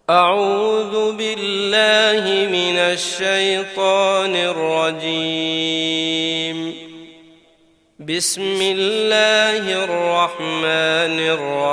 أعوذ بالله من الشيطان الرجيم. بسم الله الرحمن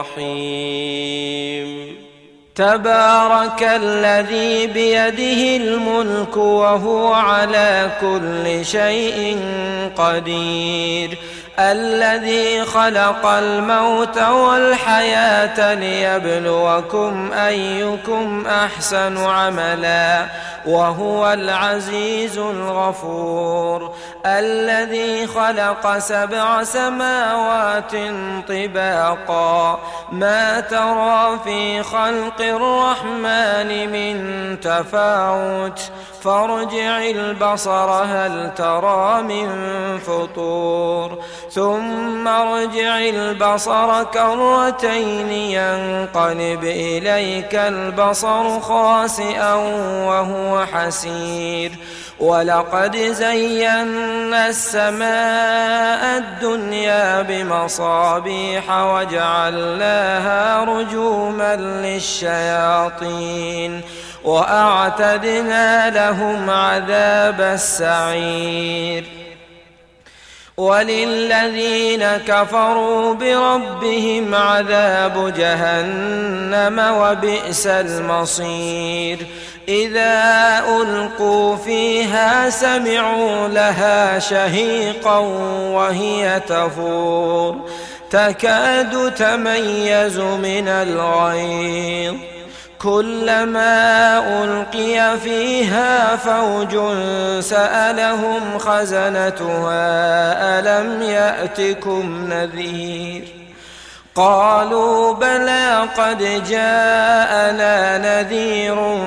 الرحيم. تبارك الذي بيده الملك وهو على كل شيء قدير، الذي خلق الموت والحياة ليبلوكم أيكم أحسن عملا وهو العزيز الغفور، الذي خلق 7 سماوات طباقا ما ترى في خلق الرحمن من تفاوت فارجع البصر هل ترى من فطور ثم ارجع البصر كرتين ينقلب إليك البصر خاسئا وهو حسير، ولقد زينا السماء الدنيا بمصابيح وجعلناها رجوما للشياطين وأعتدنا لهم عذاب السعير. وللذين كفروا بربهم عذاب جهنم وبئس المصير. إذا ألقوا فيها سمعوا لها شهيقا وهي تفور تكاد تميز من الغيظ، كلما ألقي فيها فوج سألهم خزنتها ألم يأتكم نذير؟ قالوا بلى قد جاءنا نذير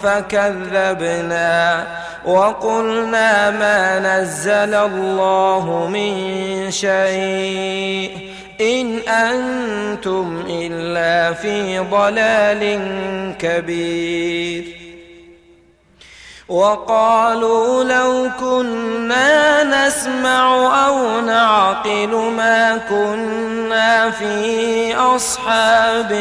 فكذبنا وقلنا ما نزل الله من شيء إن أنتم إلا في ضلال كبير. وقالوا لو كنا نسمع أو نعقل ما كنا في أصحاب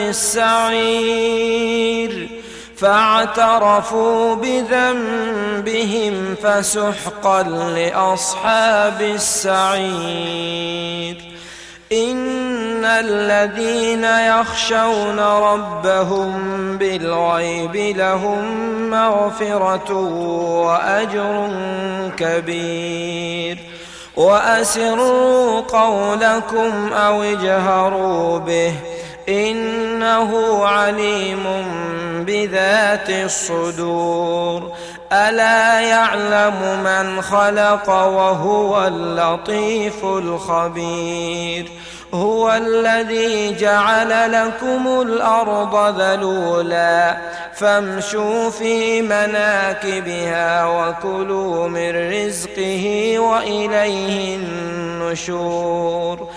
السعير، فاعترفوا بذنبهم فسحقا لأصحاب السعير. إن الذين يخشون ربهم بالغيب لهم مغفرة وأجر كبير. وأسروا قولكم أو اجهروا به إنه عليم بذات الصدور. ألا يعلم من خلق وهو اللطيف الخبير. هو الذي جعل لكم الأرض ذلولا فامشوا في مناكبها وكلوا من رزقه وإليه النشور.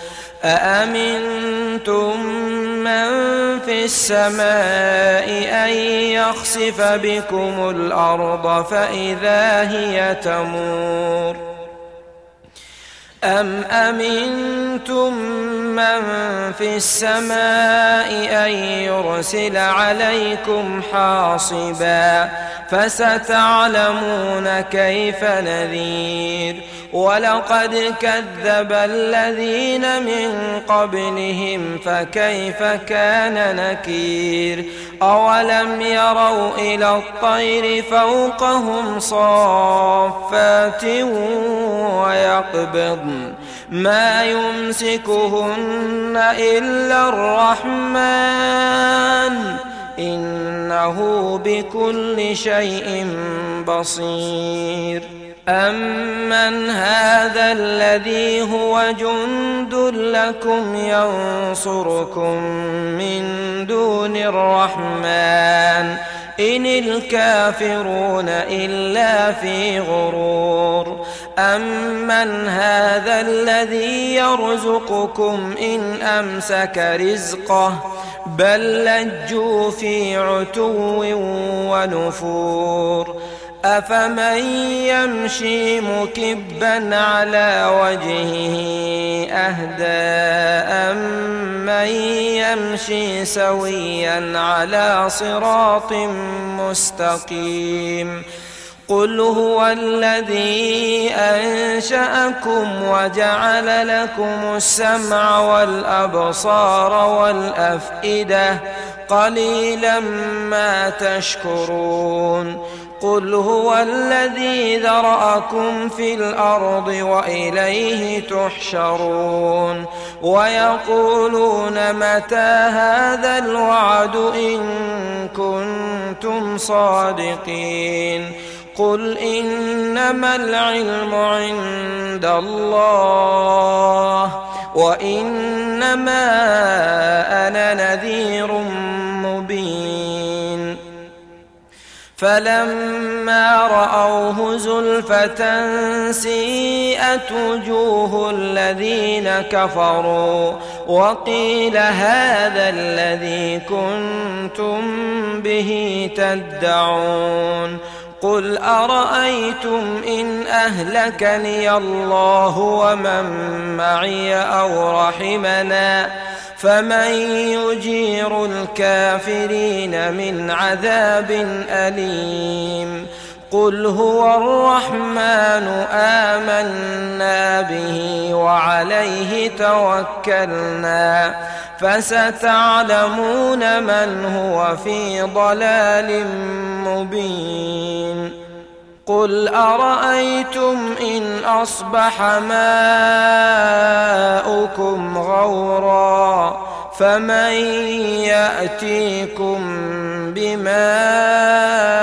أأمنتم من في السماء أن يخسف بكم الأرض فإذا هي تمور، أم أمنتم من في السماء أن يرسل عليكم حاصبا فستعلمون كيف نذير. ولقد كذب الذين من قبلهم فكيف كان نكير. أولم يروا إلى الطير فوقهم صافات ويقبضن ما يمسكهن إلا الرحمن إنه بكل شيء بصير. أمن هذا الذي هو جند لكم ينصركم من دون الرحمن إن الكافرون إلا في غرور. أمن هذا الذي يرزقكم إن أمسك رزقه بل لجوا في عتو ونفور. أفمن يمشي مكبا على وجهه أهدى أمن يمشي سويا على صراط مستقيم قل هو الذي أنشأكم وجعل لكم السمع والأبصار والأفئدة قليلا ما تشكرون قل هو الذي ذرأكم في الأرض وإليه تحشرون ويقولون متى هذا الوعد إن كنتم صادقين قل إنما العلم عند الله وإنما أنا نذير مبين فلما رأوه زلفة سيئت وجوه الذين كفروا وقيل هذا الذي كنتم به تدعون قل أرأيتم إن أهلكني الله ومن معي أو رحمنا فمن يجير الكافرين من عذاب أليم قل هو الرحمن آمنا به وعليه توكلنا فستعلمون من هو في ضلال مبين قل أرأيتم إن أصبح ماؤكم غورا فمن يأتيكم بماء